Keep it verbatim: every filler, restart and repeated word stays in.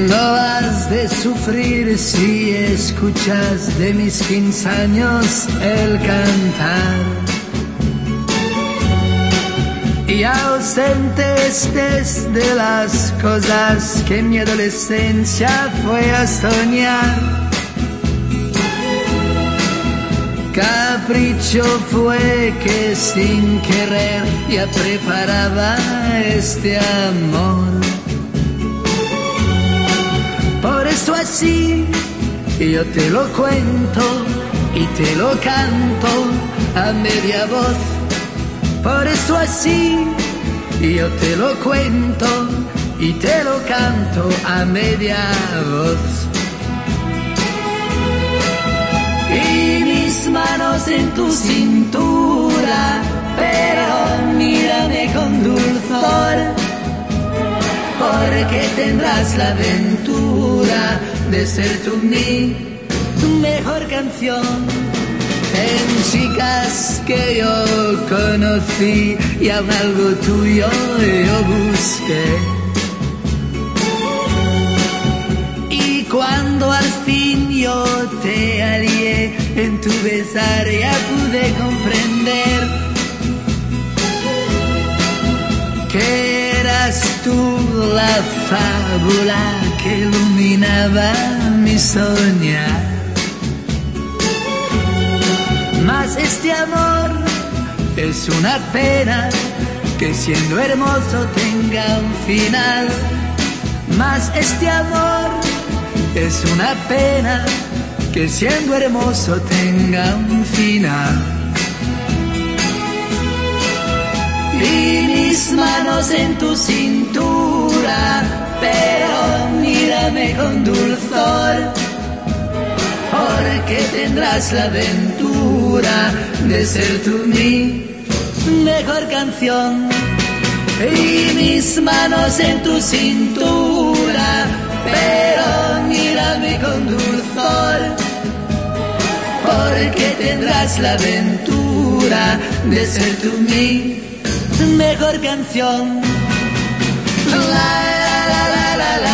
No has de sufrir si escuchas de mis quince años el cantar. Y ausente estés de las cosas que en mi adolescencia fue a soñar. Capricho fue que sin querer ya preparaba este amor. Por eso así yo te lo cuento y te lo canto a media voz. Por eso así yo te lo cuento y te lo canto a media voz. Y mis manos en tu cintura, pero mírame con dulzor, porque tendrás la aventura de ser tú mi mejor canción. En chicas que yo conocí y aún algo tuyo yo busqué. Y cuando al fin yo te hallé en tu besar ya pude comprender que eras tú la fábula que iluminaba mi soñar. Mas este amor es una pena que siendo hermoso tenga un final. Mas este amor es una pena que siendo hermoso tenga un final. Y mis manos en tu cintura, pero mírame con dulzor, porque tendrás la aventura de ser tú mi mejor canción. Y mis manos en tu cintura, pero mírame con dulzor, porque tendrás la aventura de ser tú mi mejor canción. La, la, la, la, la, la.